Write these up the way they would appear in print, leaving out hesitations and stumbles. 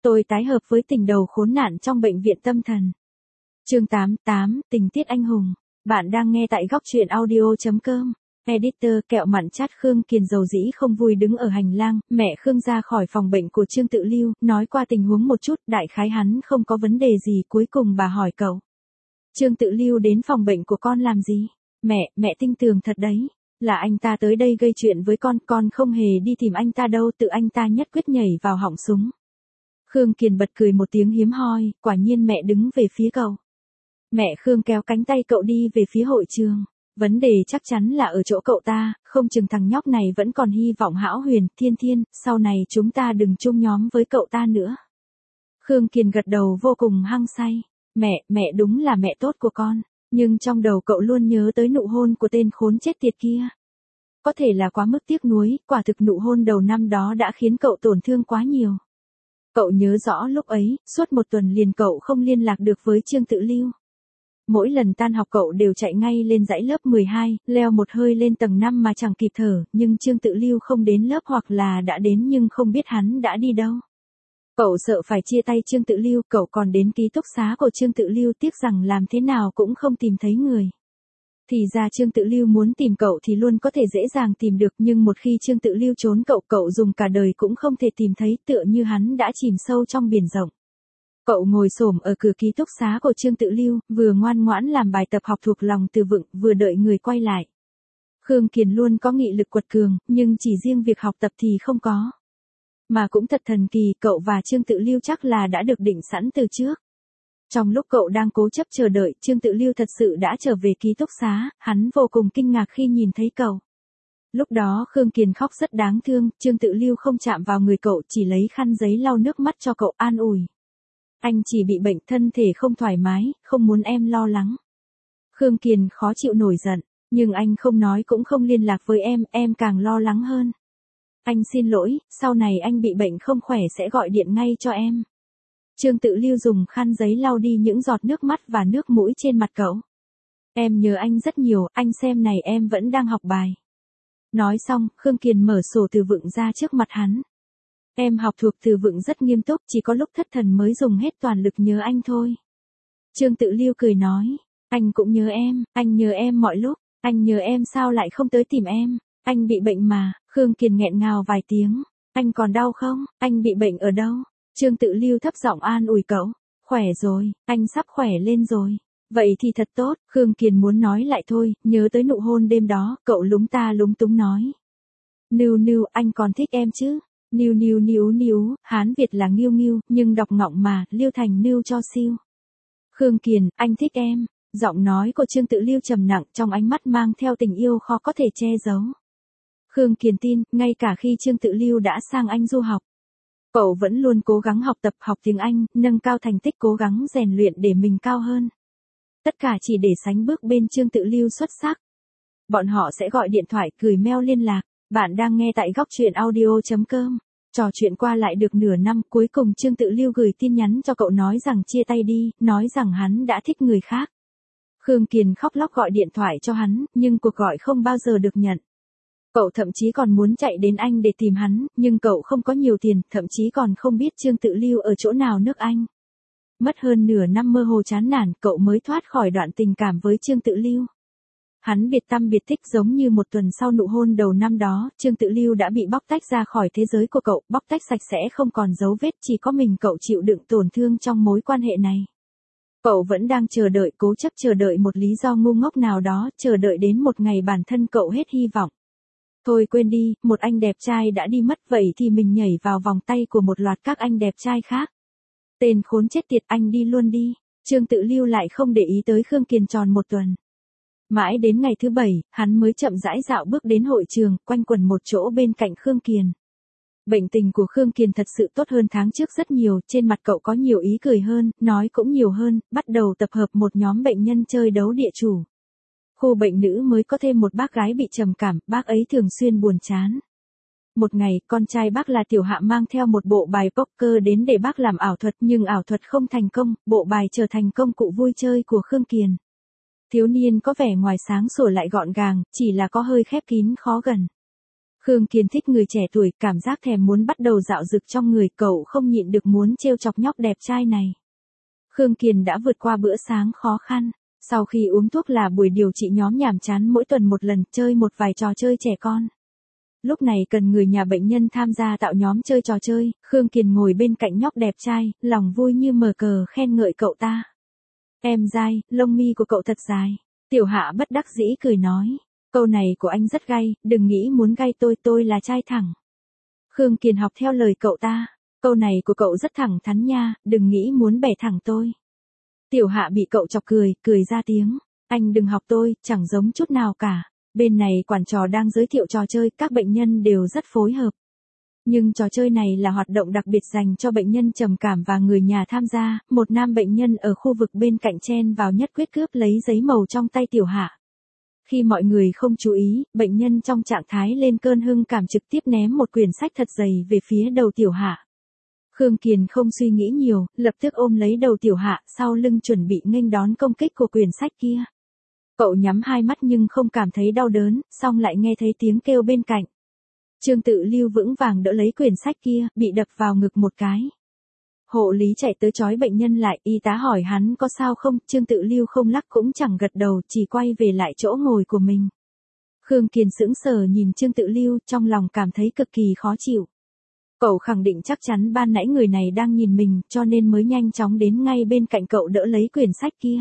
Tôi tái hợp với tình đầu khốn nạn trong bệnh viện tâm thần. Chương 88, tình tiết anh hùng. Bạn đang nghe tại góc truyện audio.com. Editor kẹo mặn chát. Khương Kiền dầu dĩ không vui đứng ở hành lang, mẹ Khương ra khỏi phòng bệnh của Trương Tự Lưu, nói qua tình huống một chút, đại khái hắn không có vấn đề gì, cuối cùng bà hỏi cậu. Trương Tự Lưu đến phòng bệnh của con làm gì? Mẹ tinh tường thật đấy. Là anh ta tới đây gây chuyện với con không hề đi tìm anh ta đâu, tự anh ta nhất quyết nhảy vào họng súng. Khương Kiền bật cười một tiếng hiếm hoi, quả nhiên mẹ đứng về phía cậu. Mẹ Khương kéo cánh tay cậu đi về phía hội trường. Vấn đề chắc chắn là ở chỗ cậu ta, không chừng thằng nhóc này vẫn còn hy vọng hão huyền, thiên, sau này chúng ta đừng chung nhóm với cậu ta nữa. Khương Kiền gật đầu vô cùng hăng say. Mẹ đúng là mẹ tốt của con, nhưng trong đầu cậu luôn nhớ tới nụ hôn của tên khốn chết tiệt kia. Có thể là quá mức tiếc nuối, quả thực nụ hôn đầu năm đó đã khiến cậu tổn thương quá nhiều. Cậu nhớ rõ lúc ấy, suốt một tuần liền cậu không liên lạc được với Trương Tự Lưu. Mỗi lần tan học cậu đều chạy ngay lên dãy lớp 12, leo một hơi lên tầng 5 mà chẳng kịp thở, nhưng Trương Tự Lưu không đến lớp hoặc là đã đến nhưng không biết hắn đã đi đâu. Cậu sợ phải chia tay Trương Tự Lưu, cậu còn đến ký túc xá của Trương Tự Lưu, tiếc rằng làm thế nào cũng không tìm thấy người. Thì ra Trương Tự Lưu muốn tìm cậu thì luôn có thể dễ dàng tìm được, nhưng một khi Trương Tự Lưu trốn cậu dùng cả đời cũng không thể tìm thấy, tựa như hắn đã chìm sâu trong biển rộng. Cậu ngồi xổm ở cửa ký túc xá của Trương Tự Lưu, vừa ngoan ngoãn làm bài tập học thuộc lòng từ vựng, vừa đợi người quay lại. Khương Kiền luôn có nghị lực quật cường, nhưng chỉ riêng việc học tập thì không có. Mà cũng thật thần kỳ, cậu và Trương Tự Lưu chắc là đã được định sẵn từ trước. Trong lúc cậu đang cố chấp chờ đợi, Trương Tự Lưu thật sự đã trở về ký túc xá, hắn vô cùng kinh ngạc khi nhìn thấy cậu. Lúc đó Khương Kiền khóc rất đáng thương, Trương Tự Lưu không chạm vào người cậu, chỉ lấy khăn giấy lau nước mắt cho cậu, an ủi. Anh chỉ bị bệnh, thân thể không thoải mái, không muốn em lo lắng. Khương Kiền khó chịu nổi giận, nhưng anh không nói cũng không liên lạc với em càng lo lắng hơn. Anh xin lỗi, sau này anh bị bệnh không khỏe sẽ gọi điện ngay cho em. Trương Tự Lưu dùng khăn giấy lau đi những giọt nước mắt và nước mũi trên mặt cậu. Em nhớ anh rất nhiều, anh xem này, em vẫn đang học bài. Nói xong, Khương Kiền mở sổ từ vựng ra trước mặt hắn. Em học thuộc từ vựng rất nghiêm túc, chỉ có lúc thất thần mới dùng hết toàn lực nhớ anh thôi. Trương Tự Lưu cười nói, anh cũng nhớ em, anh nhớ em mọi lúc, anh nhớ em sao lại không tới tìm em, anh bị bệnh mà. Khương Kiền nghẹn ngào vài tiếng, anh còn đau không, anh bị bệnh ở đâu? Trương Tự Lưu thấp giọng an ủi cậu, khỏe rồi, anh sắp khỏe lên rồi. Vậy thì thật tốt. Khương Kiền muốn nói lại thôi, nhớ tới nụ hôn đêm đó, cậu lúng ta lúng túng nói. Nưu, anh còn thích em chứ? Níu, Hán Việt là nghiêu, nhưng đọc ngọng mà, Lưu thành nưu cho siêu. Khương Kiền, anh thích em. Giọng nói của Trương Tự Lưu trầm nặng, trong ánh mắt mang theo tình yêu khó có thể che giấu. Khương Kiền tin, ngay cả khi Trương Tự Lưu đã sang Anh du học, cậu vẫn luôn cố gắng học tập, học tiếng Anh, nâng cao thành tích, cố gắng rèn luyện để mình cao hơn. Tất cả chỉ để sánh bước bên Trương Tự Lưu xuất sắc. Bọn họ sẽ gọi điện thoại, gửi mail liên lạc. Bạn đang nghe tại góc truyện audio.com. Trò chuyện qua lại được nửa năm, cuối cùng Trương Tự Lưu gửi tin nhắn cho cậu nói rằng chia tay đi, nói rằng hắn đã thích người khác. Khương Kiền khóc lóc gọi điện thoại cho hắn, nhưng cuộc gọi không bao giờ được nhận. Cậu thậm chí còn muốn chạy đến Anh để tìm hắn, nhưng cậu không có nhiều tiền, thậm chí còn không biết Trương Tự Lưu ở chỗ nào nước Anh. Mất hơn nửa năm mơ hồ chán nản, cậu mới thoát khỏi đoạn tình cảm với Trương Tự Lưu. Hắn biệt tăm biệt tích, giống như một tuần sau nụ hôn đầu năm đó, Trương Tự Lưu đã bị bóc tách ra khỏi thế giới của cậu, bóc tách sạch sẽ không còn dấu vết, chỉ có mình cậu chịu đựng tổn thương trong mối quan hệ này. Cậu vẫn đang chờ đợi, cố chấp chờ đợi một lý do ngu ngốc nào đó, chờ đợi đến một ngày bản thân cậu hết hy vọng. Thôi quên đi, một anh đẹp trai đã đi mất, vậy thì mình nhảy vào vòng tay của một loạt các anh đẹp trai khác. Tên khốn chết tiệt, anh đi luôn đi. Trương Tự Lưu lại không để ý tới Khương Kiền tròn một tuần. Mãi đến ngày thứ 7, hắn mới chậm rãi dạo bước đến hội trường, quanh quẩn một chỗ bên cạnh Khương Kiền. Bệnh tình của Khương Kiền thật sự tốt hơn tháng trước rất nhiều, trên mặt cậu có nhiều ý cười hơn, nói cũng nhiều hơn, bắt đầu tập hợp một nhóm bệnh nhân chơi đấu địa chủ. Khu bệnh nữ mới có thêm một bác gái bị trầm cảm, bác ấy thường xuyên buồn chán. Một ngày, con trai bác là Tiểu Hạ mang theo một bộ bài poker đến để bác làm ảo thuật, nhưng ảo thuật không thành công, bộ bài trở thành công cụ vui chơi của Khương Kiền. Thiếu niên có vẻ ngoài sáng sủa lại gọn gàng, chỉ là có hơi khép kín khó gần. Khương Kiền thích người trẻ tuổi, cảm giác thèm muốn bắt đầu dạo dực trong người, cậu không nhịn được muốn trêu chọc nhóc đẹp trai này. Khương Kiền đã vượt qua bữa sáng khó khăn. Sau khi uống thuốc là buổi điều trị nhóm nhàm chán mỗi tuần một lần, chơi một vài trò chơi trẻ con. Lúc này cần người nhà bệnh nhân tham gia tạo nhóm chơi trò chơi, Khương Kiền ngồi bên cạnh nhóc đẹp trai, lòng vui như mở cờ khen ngợi cậu ta. Em dai, lông mi của cậu thật dài. Tiểu Hạ bất đắc dĩ cười nói. Câu này của anh rất gay, đừng nghĩ muốn gay tôi là trai thẳng. Khương Kiền học theo lời cậu ta. Câu này của cậu rất thẳng thắn nha, đừng nghĩ muốn bẻ thẳng tôi. Tiểu Hạ bị cậu chọc cười ra tiếng. Anh đừng học tôi, chẳng giống chút nào cả. Bên này quản trò đang giới thiệu trò chơi, các bệnh nhân đều rất phối hợp. Nhưng trò chơi này là hoạt động đặc biệt dành cho bệnh nhân trầm cảm và người nhà tham gia. Một nam bệnh nhân ở khu vực bên cạnh chen vào nhất quyết cướp lấy giấy màu trong tay Tiểu Hạ. Khi mọi người không chú ý, bệnh nhân trong trạng thái lên cơn hưng cảm trực tiếp ném một quyển sách thật dày về phía đầu Tiểu Hạ. Khương Kiền không suy nghĩ nhiều, lập tức ôm lấy đầu Tiểu Hạ, sau lưng chuẩn bị nghênh đón công kích của quyển sách kia. Cậu nhắm hai mắt nhưng không cảm thấy đau đớn, xong lại nghe thấy tiếng kêu bên cạnh. Trương Tự Lưu vững vàng đỡ lấy quyển sách kia, bị đập vào ngực một cái. Hộ lý chạy tới trói bệnh nhân lại, y tá hỏi hắn có sao không, Trương Tự Lưu không lắc cũng chẳng gật đầu, chỉ quay về lại chỗ ngồi của mình. Khương Kiền sững sờ nhìn Trương Tự Lưu, trong lòng cảm thấy cực kỳ khó chịu. Cậu khẳng định chắc chắn ban nãy người này đang nhìn mình, cho nên mới nhanh chóng đến ngay bên cạnh cậu đỡ lấy quyển sách kia.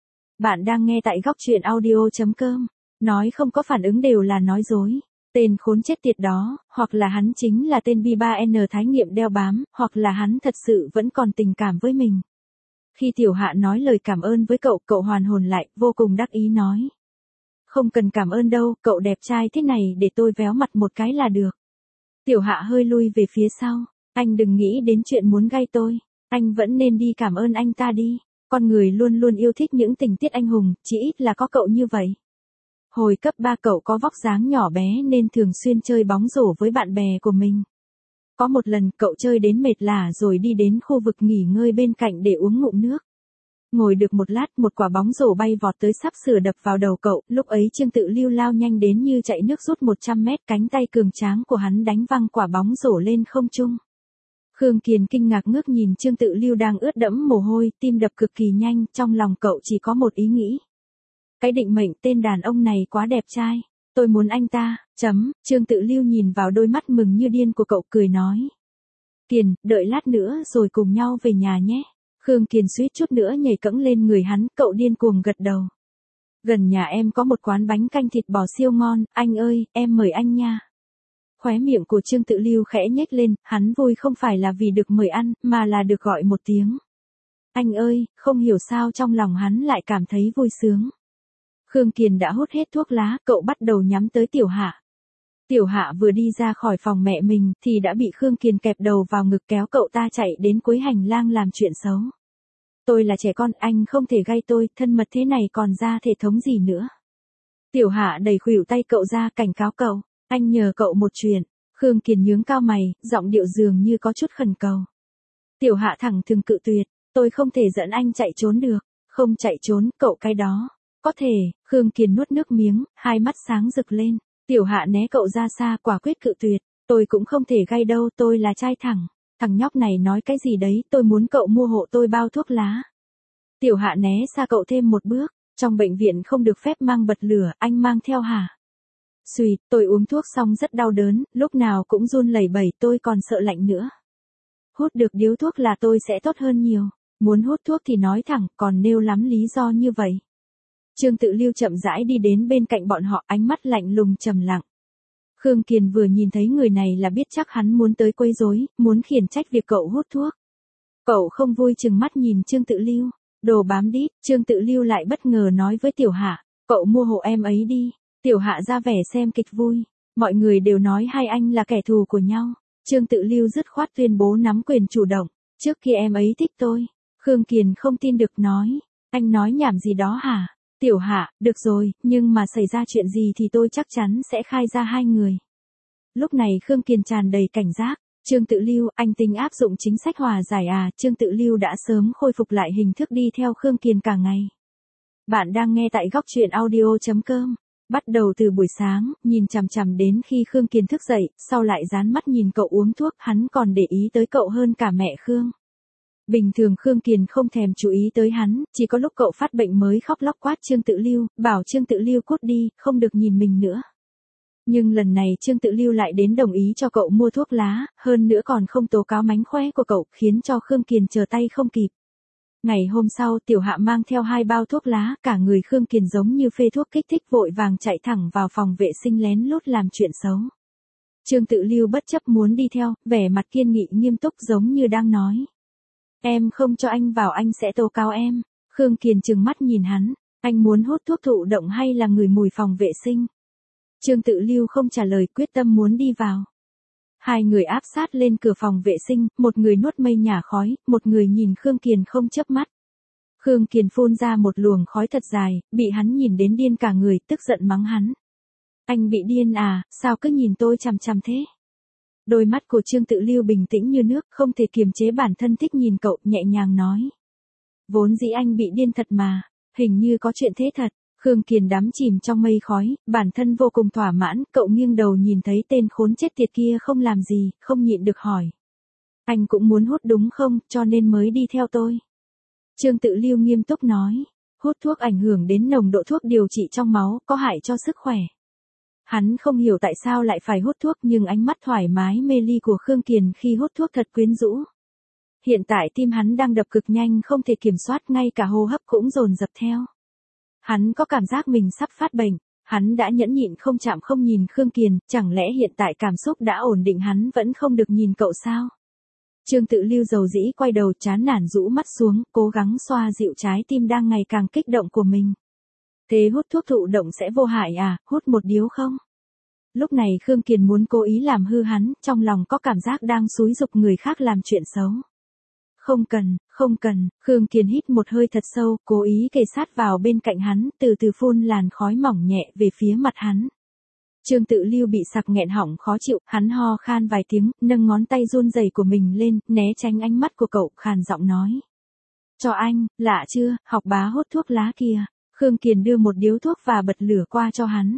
Bạn đang nghe tại góc truyện audio.com. Nói không có phản ứng đều là nói dối. Tên khốn chết tiệt đó, hoặc là hắn chính là tên B3N Thái Nghiệm đeo bám, hoặc là hắn thật sự vẫn còn tình cảm với mình. Khi Tiểu Hạ nói lời cảm ơn với cậu, cậu hoàn hồn lại, vô cùng đắc ý nói. Không cần cảm ơn đâu, cậu đẹp trai thế này để tôi véo mặt một cái là được. Tiểu Hạ hơi lui về phía sau. Anh đừng nghĩ đến chuyện muốn gay tôi. Anh vẫn nên đi cảm ơn anh ta đi. Con người luôn luôn yêu thích những tình tiết anh hùng, chỉ ít là có cậu như vậy. Hồi cấp 3 cậu có vóc dáng nhỏ bé nên thường xuyên chơi bóng rổ với bạn bè của mình. Có một lần cậu chơi đến mệt lả rồi đi đến khu vực nghỉ ngơi bên cạnh để uống ngụm nước. Ngồi được một lát, một quả bóng rổ bay vọt tới sắp sửa đập vào đầu cậu, lúc ấy Trương Tự Lưu lao nhanh đến như chạy nước rút 100 mét, cánh tay cường tráng của hắn đánh văng quả bóng rổ lên không trung. Khương Kiền kinh ngạc ngước nhìn Trương Tự Lưu đang ướt đẫm mồ hôi, tim đập cực kỳ nhanh, trong lòng cậu chỉ có một ý nghĩ. Cái định mệnh tên đàn ông này quá đẹp trai, tôi muốn anh ta, Trương Tự Lưu nhìn vào đôi mắt mừng như điên của cậu cười nói. Kiền, đợi lát nữa rồi cùng nhau về nhà nhé. Khương Kiền suýt chút nữa nhảy cẫng lên người hắn, cậu điên cuồng gật đầu. Gần nhà em có một quán bánh canh thịt bò siêu ngon, anh ơi, em mời anh nha. Khóe miệng của Trương Tự Lưu khẽ nhếch lên, hắn vui không phải là vì được mời ăn, mà là được gọi một tiếng. Anh ơi, không hiểu sao trong lòng hắn lại cảm thấy vui sướng. Khương Kiền đã hút hết thuốc lá, cậu bắt đầu nhắm tới Tiểu Hạ. Tiểu Hạ vừa đi ra khỏi phòng mẹ mình, thì đã bị Khương Kiền kẹp đầu vào ngực kéo cậu ta chạy đến cuối hành lang làm chuyện xấu. Tôi là trẻ con, anh không thể gay tôi, thân mật thế này còn ra thể thống gì nữa. Tiểu Hạ đẩy khuỷu tay cậu ra cảnh cáo cậu, anh nhờ cậu một chuyện. Khương Kiền nhướng cao mày, giọng điệu dường như có chút khẩn cầu. Tiểu Hạ thẳng thừng cự tuyệt, tôi không thể dẫn anh chạy trốn được, không chạy trốn, cậu cái đó. Có thể, Khương Kiền nuốt nước miếng, hai mắt sáng rực lên. Tiểu Hạ né cậu ra xa, quả quyết cự tuyệt. Tôi cũng không thể gay đâu, tôi là trai thẳng. Thằng nhóc này nói cái gì đấy, tôi muốn cậu mua hộ tôi bao thuốc lá. Tiểu Hạ né xa cậu thêm một bước. Trong bệnh viện không được phép mang bật lửa, anh mang theo hả? Xùi, tôi uống thuốc xong rất đau đớn, lúc nào cũng run lẩy bẩy, tôi còn sợ lạnh nữa. Hút được điếu thuốc là tôi sẽ tốt hơn nhiều. Muốn hút thuốc thì nói thẳng, còn nêu lắm lý do như vậy. Trương Tự Lưu chậm rãi đi đến bên cạnh bọn họ, ánh mắt lạnh lùng trầm lặng. Khương Kiền vừa nhìn thấy người này là biết chắc hắn muốn tới quấy rối, muốn khiển trách việc cậu hút thuốc. Cậu không vui chừng mắt nhìn Trương Tự Lưu, đồ bám đít, Trương Tự Lưu lại bất ngờ nói với Tiểu Hạ, cậu mua hộ em ấy đi. Tiểu Hạ ra vẻ xem kịch vui, mọi người đều nói hai anh là kẻ thù của nhau. Trương Tự Lưu dứt khoát tuyên bố nắm quyền chủ động, trước khi em ấy thích tôi. Khương Kiền không tin được nói, anh nói nhảm gì đó hả? Tiểu Hạ, được rồi, nhưng mà xảy ra chuyện gì thì tôi chắc chắn sẽ khai ra hai người. Lúc này Khương Kiền tràn đầy cảnh giác. Trương Tự Lưu, anh tính áp dụng chính sách hòa giải à? Trương Tự Lưu đã sớm khôi phục lại hình thức đi theo Khương Kiền cả ngày. Bạn đang nghe tại góc truyện audio.com. Bắt đầu từ buổi sáng, nhìn chằm chằm đến khi Khương Kiền thức dậy, sau lại dán mắt nhìn cậu uống thuốc, hắn còn để ý tới cậu hơn cả mẹ Khương. Bình thường Khương Kiền không thèm chú ý tới hắn, chỉ có lúc cậu phát bệnh mới khóc lóc quát Trương Tự Lưu, bảo Trương Tự Lưu cút đi, không được nhìn mình nữa. Nhưng lần này Trương Tự Lưu lại đến đồng ý cho cậu mua thuốc lá, hơn nữa còn không tố cáo mánh khóe của cậu, khiến cho Khương Kiền chờ tay không kịp. Ngày hôm sau, Tiểu Hạ mang theo 2 bao thuốc lá, cả người Khương Kiền giống như phê thuốc kích thích vội vàng chạy thẳng vào phòng vệ sinh lén lút làm chuyện xấu. Trương Tự Lưu bất chấp muốn đi theo, vẻ mặt kiên nghị nghiêm túc giống như đang nói. Em không cho anh vào anh sẽ tố cáo em. Khương Kiền trừng mắt nhìn hắn, anh muốn hút thuốc thụ động hay là ngửi mùi phòng vệ sinh? Trương Tự Lưu không trả lời, quyết tâm muốn đi vào. 2 người áp sát lên cửa phòng vệ sinh, một người nuốt mây nhả khói, một người nhìn Khương Kiền không chớp mắt. Khương Kiền phun ra một luồng khói thật dài, bị hắn nhìn đến điên cả người, tức giận mắng hắn. Anh bị điên à, sao cứ nhìn tôi chằm chằm thế? Đôi mắt của Trương Tự Lưu bình tĩnh như nước, không thể kiềm chế bản thân thích nhìn cậu, nhẹ nhàng nói. Vốn dĩ anh bị điên thật mà, hình như có chuyện thế thật. Khương Kiền đắm chìm trong mây khói, bản thân vô cùng thỏa mãn, cậu nghiêng đầu nhìn thấy tên khốn chết tiệt kia không làm gì, không nhịn được hỏi. Anh cũng muốn hút đúng không, cho nên mới đi theo tôi. Trương Tự Lưu nghiêm túc nói, hút thuốc ảnh hưởng đến nồng độ thuốc điều trị trong máu, có hại cho sức khỏe. Hắn không hiểu tại sao lại phải hút thuốc nhưng ánh mắt thoải mái mê ly của Khương Kiền khi hút thuốc thật quyến rũ. Hiện tại tim hắn đang đập cực nhanh không thể kiểm soát, ngay cả hô hấp cũng dồn dập theo. Hắn có cảm giác mình sắp phát bệnh, hắn đã nhẫn nhịn không chạm không nhìn Khương Kiền, chẳng lẽ hiện tại cảm xúc đã ổn định hắn vẫn không được nhìn cậu sao? Trương Tự Lưu dầu dĩ quay đầu chán nản rũ mắt xuống, cố gắng xoa dịu trái tim đang ngày càng kích động của mình. Thế hút thuốc thụ động sẽ vô hại à, hút một điếu không? Lúc này Khương Kiền muốn cố ý làm hư hắn, trong lòng có cảm giác đang xúi giục người khác làm chuyện xấu. Không cần, không cần, Khương Kiền hít một hơi thật sâu, cố ý kề sát vào bên cạnh hắn, từ từ phun làn khói mỏng nhẹ về phía mặt hắn. Trương Tự Lưu bị sặc nghẹn họng khó chịu, hắn ho khan vài tiếng, nâng ngón tay run rẩy của mình lên, né tránh ánh mắt của cậu, khàn giọng nói. Cho anh, lạ chưa, học bá hút thuốc lá kìa. Khương Kiền đưa một điếu thuốc và bật lửa qua cho hắn.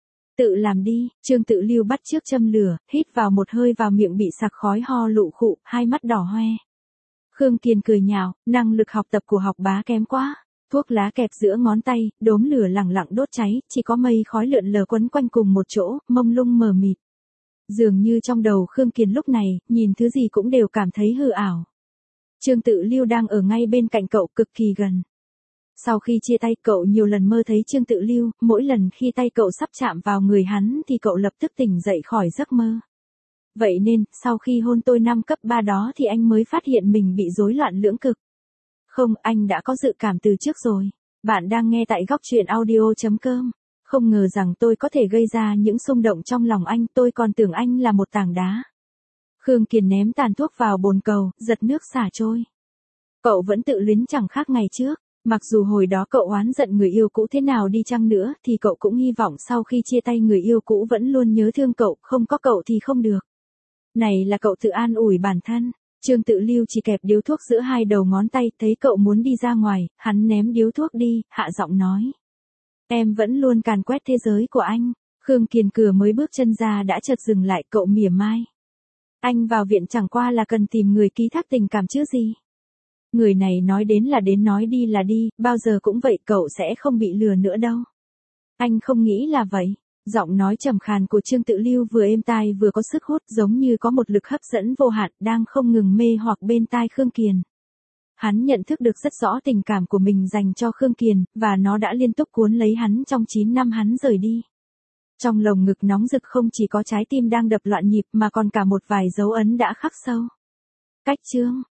Tự làm đi, Trương Tự Lưu bắt chước châm lửa, hít vào một hơi vào miệng bị sặc khói ho lụ khụ, hai mắt đỏ hoe. Khương Kiền cười nhạo, năng lực học tập của học bá kém quá. Thuốc lá kẹp giữa ngón tay, đốm lửa lẳng lặng đốt cháy, chỉ có mây khói lượn lờ quấn quanh cùng một chỗ, mông lung mờ mịt. Dường như trong đầu Khương Kiền lúc này, nhìn thứ gì cũng đều cảm thấy hư ảo. Trương Tự Lưu đang ở ngay bên cạnh cậu cực kỳ gần. Sau khi chia tay cậu nhiều lần mơ thấy Trương Tự Lưu, mỗi lần khi tay cậu sắp chạm vào người hắn thì cậu lập tức tỉnh dậy khỏi giấc mơ. Vậy nên, sau khi hôn tôi năm cấp 3 đó thì anh mới phát hiện mình bị rối loạn lưỡng cực. Không, anh đã có dự cảm từ trước rồi. Bạn đang nghe tại góc truyện audio.com. Không ngờ rằng tôi có thể gây ra những xung động trong lòng anh, tôi còn tưởng anh là một tảng đá. Khương Kiền ném tàn thuốc vào bồn cầu, giật nước xả trôi. Cậu vẫn tự luyến chẳng khác ngày trước. Mặc dù hồi đó cậu oán giận người yêu cũ thế nào đi chăng nữa thì cậu cũng hy vọng sau khi chia tay người yêu cũ vẫn luôn nhớ thương cậu, không có cậu thì không được. Này là cậu tự an ủi bản thân. Trương Tự Lưu chỉ kẹp điếu thuốc giữa hai đầu ngón tay, thấy cậu muốn đi ra ngoài, hắn ném điếu thuốc đi, hạ giọng nói. Em vẫn luôn càn quét thế giới của anh. Khương Kiền cửa mới bước chân ra đã chợt dừng lại, cậu mỉa mai. Anh vào viện chẳng qua là cần tìm người ký thác tình cảm chứ gì. Người này nói đến là đến nói đi là đi, bao giờ cũng vậy, cậu sẽ không bị lừa nữa đâu. Anh không nghĩ là vậy. Giọng nói trầm khàn của Trương Tự Lưu vừa êm tai vừa có sức hút, giống như có một lực hấp dẫn vô hạn đang không ngừng mê hoặc bên tai Khương Kiền. Hắn nhận thức được rất rõ tình cảm của mình dành cho Khương Kiền, và nó đã liên tục cuốn lấy hắn trong 9 năm hắn rời đi. Trong lồng ngực nóng rực không chỉ có trái tim đang đập loạn nhịp mà còn cả một vài dấu ấn đã khắc sâu. Cách chương